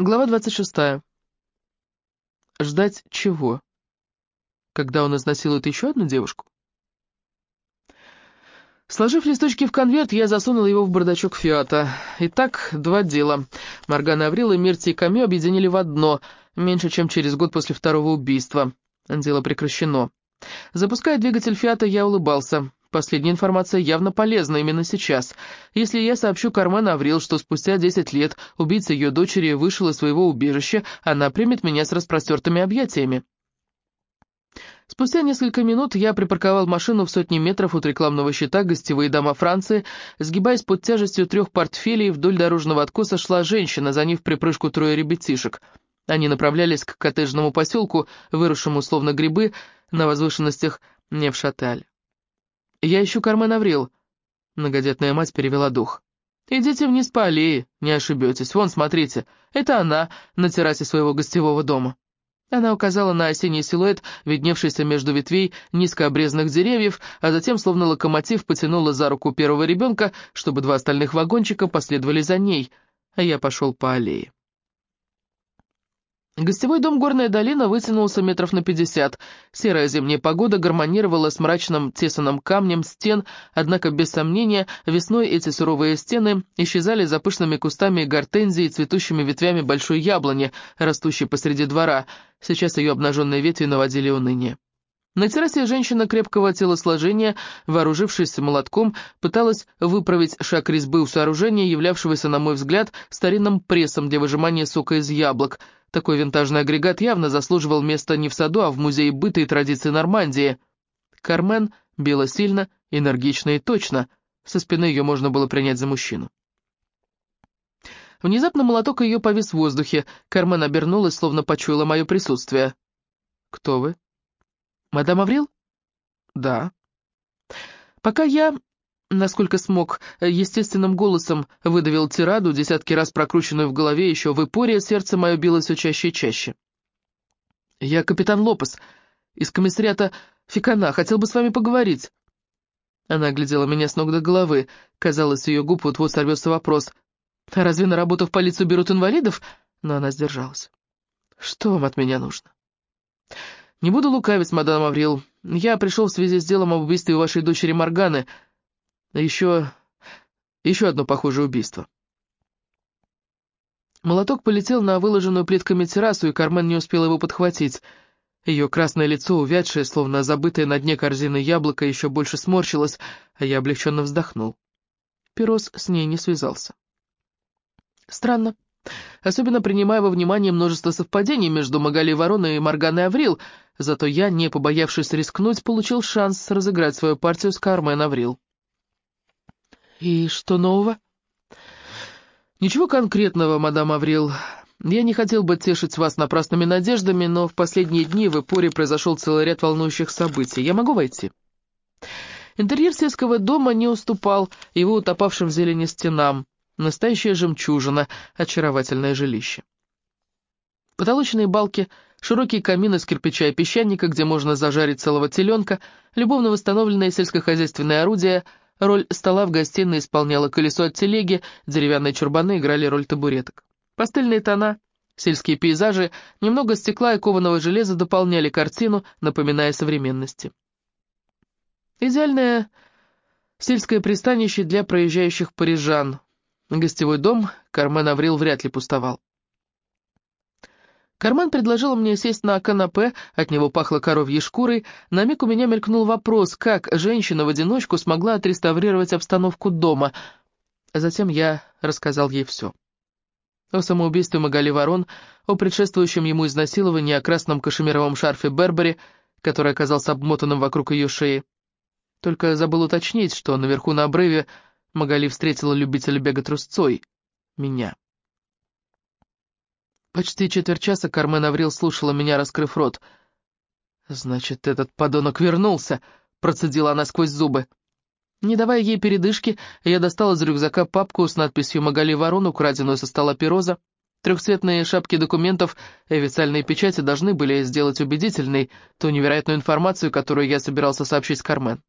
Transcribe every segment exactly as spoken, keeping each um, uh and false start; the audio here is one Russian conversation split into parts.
Глава двадцать шестая. Ждать чего? Когда он изнасилует еще одну девушку? Сложив листочки в конверт, я засунул его в бардачок Фиата. Итак, два дела. Моргана Аврил и Мирти Камю объединили в одно, меньше чем через год после второго убийства. Дело прекращено. Запуская двигатель Фиата, я улыбался. Последняя информация явно полезна именно сейчас. Если я сообщу Кармен Аврил, что спустя десять лет убийца ее дочери вышел из своего убежища, она примет меня с распростертыми объятиями. Спустя несколько минут я припарковал машину в сотни метров от рекламного щита «Гостевые дома Франции». Сгибаясь под тяжестью трех портфелей, вдоль дорожного откоса шла женщина, за ней в припрыжку трое ребятишек. Они направлялись к коттеджному поселку, выросшему словно грибы на возвышенностях Невшатель. «Я ищу Кармен Аврил», — многодетная мать перевела дух. «Идите вниз по аллее, не ошибетесь. Вон, смотрите, это она на террасе своего гостевого дома». Она указала на осенний силуэт, видневшийся между ветвей низко обрезанных деревьев, а затем, словно локомотив, потянула за руку первого ребенка, чтобы два остальных вагончика последовали за ней, а я пошел по аллее. Гостевой дом «Горная долина» вытянулся метров на пятьдесят. Серая зимняя погода гармонировала с мрачным тесаным камнем стен, однако, без сомнения, весной эти суровые стены исчезали за пышными кустами гортензии и цветущими ветвями большой яблони, растущей посреди двора. Сейчас ее обнаженные ветви наводили уныние. На террасе женщина крепкого телосложения, вооружившись молотком, пыталась выправить шаг резьбы у сооружения, являвшегося, на мой взгляд, старинным прессом для выжимания сока из яблок. Такой винтажный агрегат явно заслуживал места не в саду, а в музее быта и традиций Нормандии. Кармен била сильно, энергично и точно. Со спины ее можно было принять за мужчину. Внезапно молоток ее повис в воздухе. Кармен обернулась, словно почуяла мое присутствие. «Кто вы?» «Мадам Аврил?» «Да». Пока я, насколько смог, естественным голосом выдавил тираду, десятки раз прокрученную в голове, еще в эпоре, сердце мое билось все чаще и чаще. «Я капитан Лопес, из комиссариата Фикана, хотел бы с вами поговорить». Она оглядела меня с ног до головы. Казалось, с ее губ вот-вот сорвется вопрос. «Разве на работу в полицию берут инвалидов?» Но она сдержалась. «Что вам от меня нужно?» «Не буду лукавить, мадам Аврил. Я пришел в связи с делом об убийстве вашей дочери Морганы. Еще... еще одно похожее убийство». Молоток полетел на выложенную плитками террасу, и Кармен не успела его подхватить. Ее красное лицо, увядшее, словно забытое на дне корзины яблоко, еще больше сморщилось, а я облегченно вздохнул. Пирос с ней не связался. Странно. Особенно принимая во внимание множество совпадений между Магали Ворон и Морганой Аврил, зато я, не побоявшись рискнуть, получил шанс разыграть свою партию с Кармен Аврил. «И что нового?» «Ничего конкретного, мадам Аврил. Я не хотел бы тешить вас напрасными надеждами, но в последние дни в Эпоре произошел целый ряд волнующих событий. Я могу войти?» Интерьер сельского дома не уступал его утопавшим в зелени стенам. Настоящая жемчужина, очаровательное жилище. Потолочные балки, широкие камины из кирпича и песчаника, где можно зажарить целого теленка, любовно восстановленное сельскохозяйственное орудие, роль стола в гостиной исполняло колесо от телеги, деревянные чурбаны играли роль табуреток. Пастельные тона, сельские пейзажи, немного стекла и кованого железа дополняли картину, напоминая современности. Идеальное сельское пристанище для проезжающих парижан. Гостевой дом Кармен Аврил вряд ли пустовал. Кармен предложила мне сесть на канапе, от него пахло коровьей шкурой. На миг у меня мелькнул вопрос, как женщина в одиночку смогла отреставрировать обстановку дома. Затем я рассказал ей все. О самоубийстве Магали Ворон, о предшествующем ему изнасиловании, о красном кашемировом шарфе Бербери, который оказался обмотанным вокруг ее шеи. Только забыл уточнить, что наверху на обрыве Магали встретила любителя бега трусцой. Меня. Почти четверть часа Кармен Аврил слушала меня, раскрыв рот. «Значит, этот подонок вернулся», — процедила она сквозь зубы. Не давая ей передышки, я достал из рюкзака папку с надписью «Магали Ворон», украденную со стола Пироза. Трехцветные шапки документов и официальные печати должны были сделать убедительной ту невероятную информацию, которую я собирался сообщить Кармен.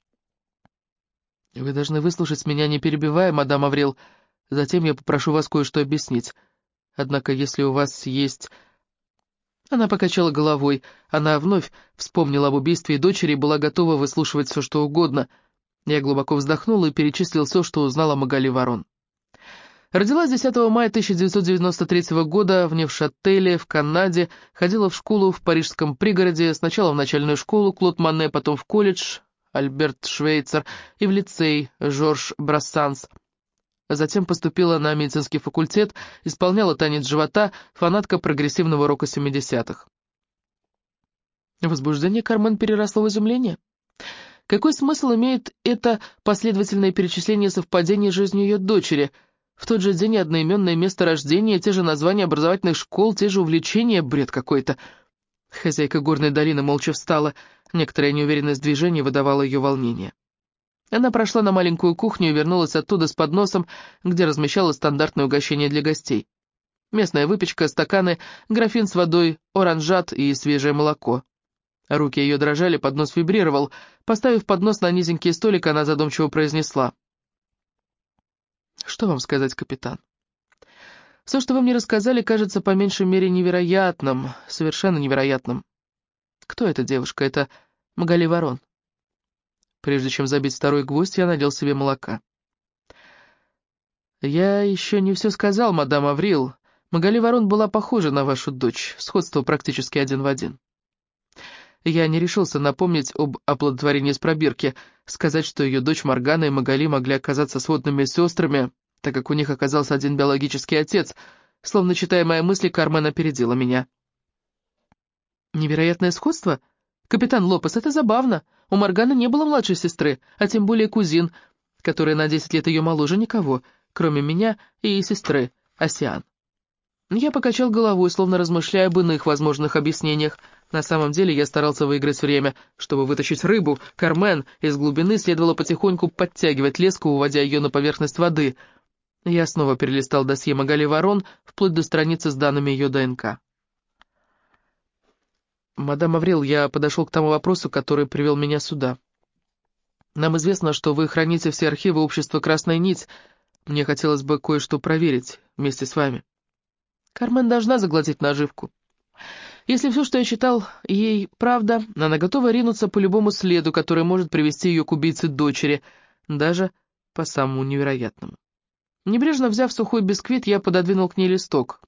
«Вы должны выслушать меня, не перебивая, мадам Аврил. Затем я попрошу вас кое-что объяснить. Однако если у вас есть...» Она покачала головой. Она вновь вспомнила об убийстве дочери и была готова выслушивать все, что угодно. Я глубоко вздохнул и перечислил все, что узнала о Магали Ворон. Родилась десятого мая тысяча девятьсот девяносто третьего года в Невшателе, в Канаде, ходила в школу в парижском пригороде, сначала в начальную школу Клод Мане, потом в колледж Альберт Швейцер и в лицей Жорж Брассанс. Затем поступила на медицинский факультет, исполняла танец живота, фанатка прогрессивного рока семидесятых. Возбуждение Кармен переросло в изумление. Какой смысл имеет это последовательное перечисление совпадений жизни ее дочери? В тот же день одноименное место рождения, те же названия образовательных школ, те же увлечения, бред какой-то. Хозяйка горной долины молча встала, некоторая неуверенность движения выдавала ее волнение. Она прошла на маленькую кухню и вернулась оттуда с подносом, где размещала стандартное угощение для гостей. Местная выпечка, стаканы, графин с водой, оранжат и свежее молоко. Руки ее дрожали, поднос вибрировал. Поставив поднос на низенький столик, она задумчиво произнесла: «Что вам сказать, капитан? Все, что вы мне рассказали, кажется по меньшей мере невероятным, совершенно невероятным. Кто эта девушка? Это Магали Ворон». Прежде чем забить второй гвоздь, я налил себе молока. «Я еще не все сказал, мадам Аврил. Магали Ворон была похожа на вашу дочь, сходство практически один в один. Я не решился напомнить об оплодотворении с пробирки, сказать, что ее дочь Моргана и Магали могли оказаться сводными сестрами, так как у них оказался один биологический отец. Словно читая мои мысли, Кармен опередила меня. «Невероятное сходство? Капитан Лопес, это забавно. У Морганы не было младшей сестры, а тем более кузин, который на десять лет ее моложе никого, кроме меня и сестры, Осиан». Я покачал головой, словно размышляя об иных возможных объяснениях. На самом деле я старался выиграть время. Чтобы вытащить рыбу, Кармен из глубины следовало потихоньку подтягивать леску, уводя ее на поверхность воды. Я снова перелистал досье Магали Ворон, вплоть до страницы с данными ее ДНК. «Мадам Аврил, я подошел к тому вопросу, который привел меня сюда. Нам известно, что вы храните все архивы общества «Красная нить». Мне хотелось бы кое-что проверить вместе с вами». Кармен должна заглотить наживку. Если все, что я читал, ей правда, она готова ринуться по любому следу, который может привести ее к убийце дочери, даже по самому невероятному. Небрежно взяв сухой бисквит, я пододвинул к ней листок.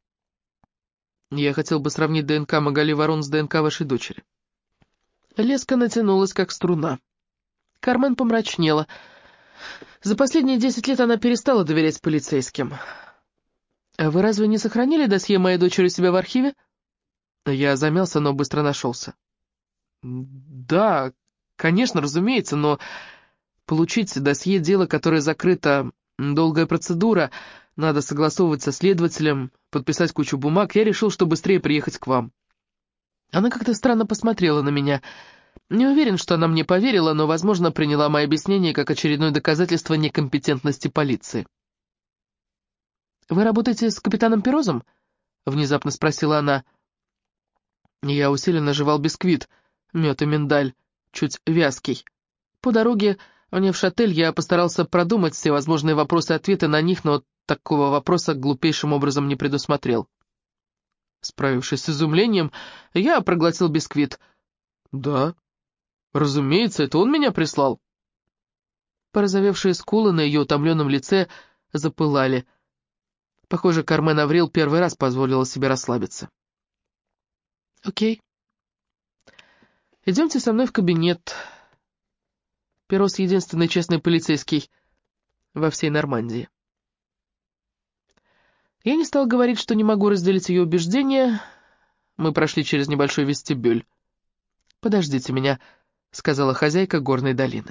«Я хотел бы сравнить ДНК Магали Ворон с ДНК вашей дочери». Леска натянулась, как струна. Кармен помрачнела. За последние десять лет она перестала доверять полицейским. «А вы разве не сохранили досье моей дочери у себя в архиве?» Я замялся, но быстро нашелся. «Да, конечно, разумеется, но получить досье дела, которое закрыто, долгая процедура, надо согласовывать со следователем, подписать кучу бумаг. Я решил, что быстрее приехать к вам». Она как-то странно посмотрела на меня. Не уверен, что она мне поверила, но, возможно, приняла мои объяснения как очередное доказательство некомпетентности полиции. «Вы работаете с капитаном Перозом?» — внезапно спросила она. Я усиленно жевал бисквит, мед и миндаль, чуть вязкий. По дороге в Невшатель я постарался продумать все возможные вопросы и ответы на них, но такого вопроса глупейшим образом не предусмотрел. Справившись с изумлением, я проглотил бисквит. «Да, разумеется, это он меня прислал». Порозовевшие скулы на ее утомленном лице запылали. Похоже, Кармен Аврил первый раз позволила себе расслабиться. «Окей. Идемте со мной в кабинет. Перос — единственный честный полицейский во всей Нормандии». Я не стал говорить, что не могу разделить ее убеждения. Мы прошли через небольшой вестибюль. «Подождите меня», — сказала хозяйка горной долины.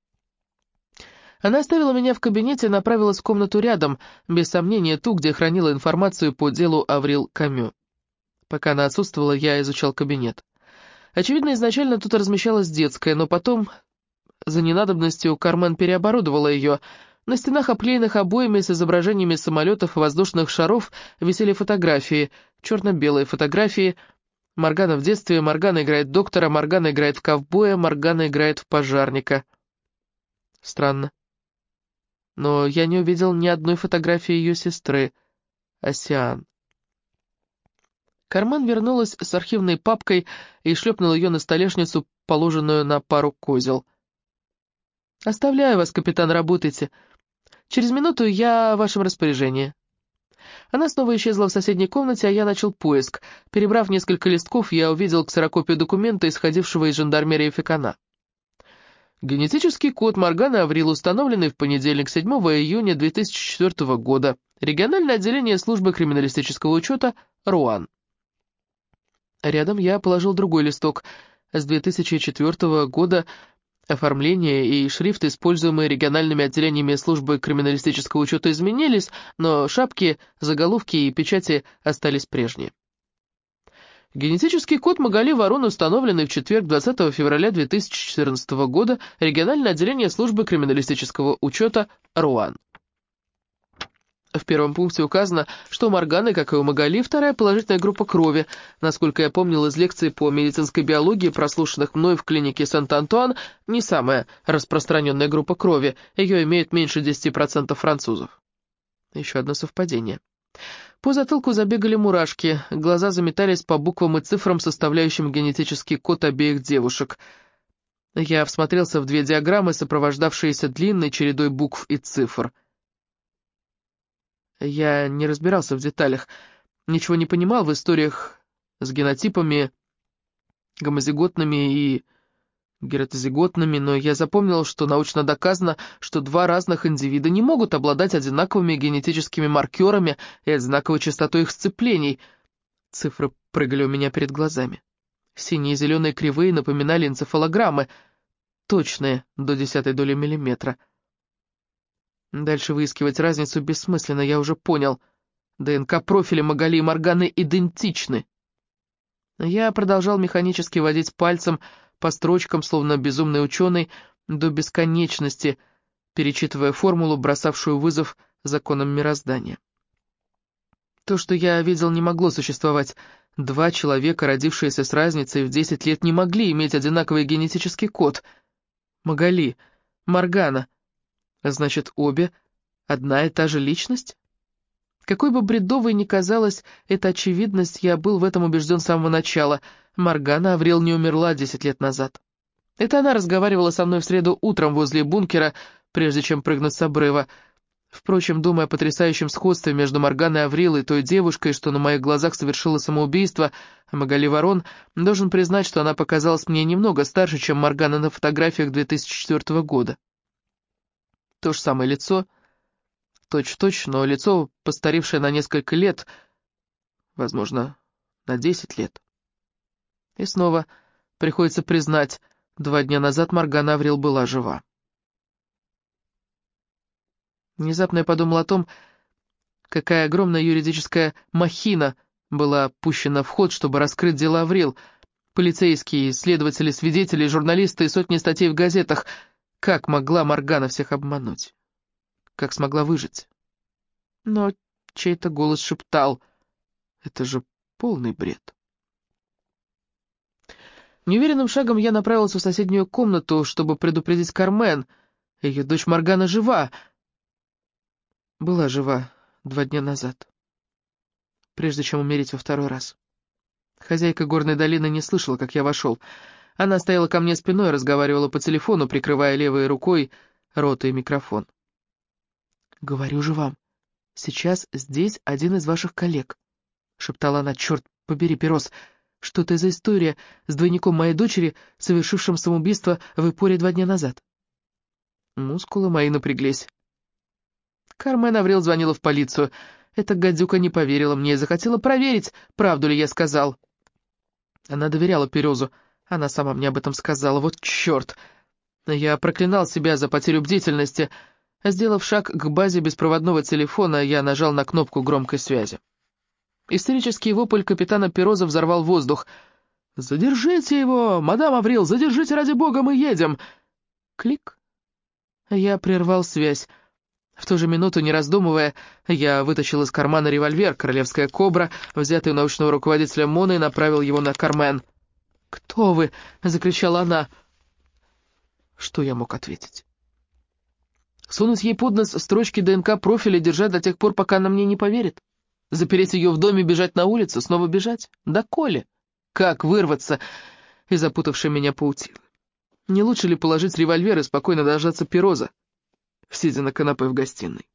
Она оставила меня в кабинете и направилась в комнату рядом, без сомнения ту, где хранила информацию по делу Аврил Камю. Пока она отсутствовала, я изучал кабинет. Очевидно, изначально тут размещалась детская, но потом, за ненадобностью, Кармен переоборудовала ее. На стенах, оклеенных обоями с изображениями самолетов и воздушных шаров, висели фотографии, черно-белые фотографии. Моргана в детстве, Моргана играет доктора, Моргана играет в ковбоя, Моргана играет в пожарника. Странно. Но я не увидел ни одной фотографии ее сестры. Осиан. Кармен вернулась с архивной папкой и шлепнула ее на столешницу, положенную на пару козел. «Оставляю вас, капитан, работайте. Через минуту я в вашем распоряжении». Она снова исчезла в соседней комнате, а я начал поиск. Перебрав несколько листков, я увидел ксерокопию документа, исходившего из жандармерии Фекана. Генетический код Морганы Аврил, установленный в понедельник, седьмого июня две тысячи четвёртого года. Региональное отделение службы криминалистического учета РУАН. Рядом я положил другой листок. С две тысячи четвёртого года оформление и шрифт, используемые региональными отделениями службы криминалистического учета, изменились, но шапки, заголовки и печати остались прежние. Генетический код Магали Ворон, установленный в четверг, двадцатого февраля две тысячи четырнадцатого года, региональное отделение службы криминалистического учета РУАН. В первом пункте указано, что у Морганы, как и у Магали, вторая положительная группа крови. Насколько я помнил из лекций по медицинской биологии, прослушанных мной в клинике Сент-Антуан, не самая распространенная группа крови. Ее имеет меньше десяти процентов французов. Еще одно совпадение. По затылку забегали мурашки, глаза заметались по буквам и цифрам, составляющим генетический код обеих девушек. Я всмотрелся в две диаграммы, сопровождавшиеся длинной чередой букв и цифр. Я не разбирался в деталях, ничего не понимал в историях с генотипами, гомозиготными и гетерозиготными, но я запомнил, что научно доказано, что два разных индивида не могут обладать одинаковыми генетическими маркерами и одинаковой частотой их сцеплений. Цифры прыгали у меня перед глазами. Синие и зеленые кривые напоминали энцефалограммы, точные до десятой доли миллиметра. Дальше выискивать разницу бессмысленно, я уже понял. ДНК-профили Магали и Морганы идентичны. Я продолжал механически водить пальцем по строчкам, словно безумный ученый, до бесконечности, перечитывая формулу, бросавшую вызов законам мироздания. То, что я видел, не могло существовать. Два человека, родившиеся с разницей в десять лет, не могли иметь одинаковый генетический код. Магали, Моргана. Значит, обе одна и та же личность? Какой бы бредовой ни казалась эта очевидность, я был в этом убежден с самого начала. Моргана Аврил не умерла десять лет назад. Это она разговаривала со мной в среду утром возле бункера, прежде чем прыгнуть с обрыва. Впрочем, думая о потрясающем сходстве между Морганой Аврил и той девушкой, что на моих глазах совершила самоубийство, Магали Ворон, должен признать, что она показалась мне немного старше, чем Моргана на фотографиях две тысячи четвёртого года. То же самое лицо, точь-в-точь, но лицо, постаревшее на несколько лет, возможно, на десять лет. И снова приходится признать, два дня назад Моргана Аврил была жива. Внезапно я подумал о том, какая огромная юридическая махина была пущена в ход, чтобы раскрыть дело Аврил. Полицейские, следователи, свидетели, журналисты и сотни статей в газетах. Как могла Моргана всех обмануть? Как смогла выжить? Но чей-то голос шептал: это же полный бред. Неуверенным шагом я направился в соседнюю комнату, чтобы предупредить Кармен. Ее дочь Моргана жива. Была жива два дня назад, прежде чем умереть во второй раз. Хозяйка горной долины не слышала, как я вошел. Она стояла ко мне спиной и разговаривала по телефону, прикрывая левой рукой рот и микрофон. «Говорю же вам, сейчас здесь один из ваших коллег», — шептала она. «Черт побери, Перос, что это за история с двойником моей дочери, совершившим самоубийство в Ипоре два дня назад?» Мускулы мои напряглись. Кармен Аврил звонила в полицию. Эта гадюка не поверила мне и захотела проверить, правду ли я сказал. Она доверяла Перозу. Она сама мне об этом сказала. Вот черт! Я проклинал себя за потерю бдительности. Сделав шаг к базе беспроводного телефона, я нажал на кнопку громкой связи. Истерический вопль капитана Пероза взорвал воздух. «Задержите его! Мадам Аврил, задержите, ради бога, мы едем!» Клик. Я прервал связь. В ту же минуту, не раздумывая, я вытащил из кармана револьвер «Королевская кобра», взятый у научного руководителя Моны, и направил его на Кармен. «Кто вы?» — закричала она. Что я мог ответить? Сунуть ей под нос строчки ДНК-профиля, держать до тех пор, пока она мне не поверит? Запереть ее в доме, бежать на улицу, снова бежать? Да коли? Как вырваться из запутавшей меня паутины? Не лучше ли положить револьвер и спокойно дождаться Пироза, сидя на канапе в гостиной?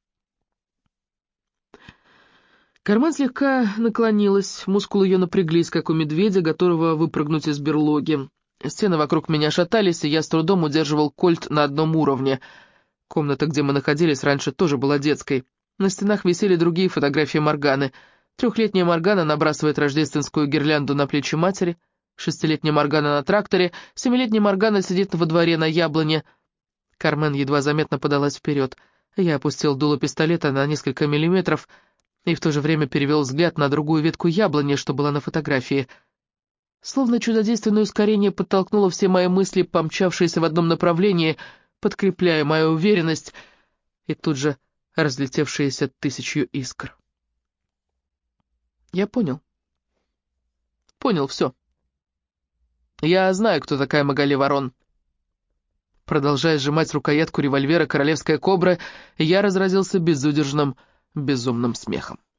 Кармен слегка наклонилась, мускулы ее напряглись, как у медведя, готового выпрыгнуть из берлоги. Стены вокруг меня шатались, и я с трудом удерживал кольт на одном уровне. Комната, где мы находились раньше, тоже была детской. На стенах висели другие фотографии Морганы. Трехлетняя Моргана набрасывает рождественскую гирлянду на плечи матери, шестилетняя Моргана на тракторе, семилетняя Моргана сидит во дворе на яблоне. Кармен едва заметно подалась вперед. Я опустил дуло пистолета на несколько миллиметров и в то же время перевел взгляд на другую ветку яблони, что была на фотографии. Словно чудодейственное ускорение подтолкнуло все мои мысли, помчавшиеся в одном направлении, подкрепляя мою уверенность, и тут же разлетевшиеся тысячью искр. Я понял. Понял все. Я знаю, кто такая Магали Ворон. Продолжая сжимать рукоятку револьвера «Королевская кобра», я разразился безудержным, безумным смехом.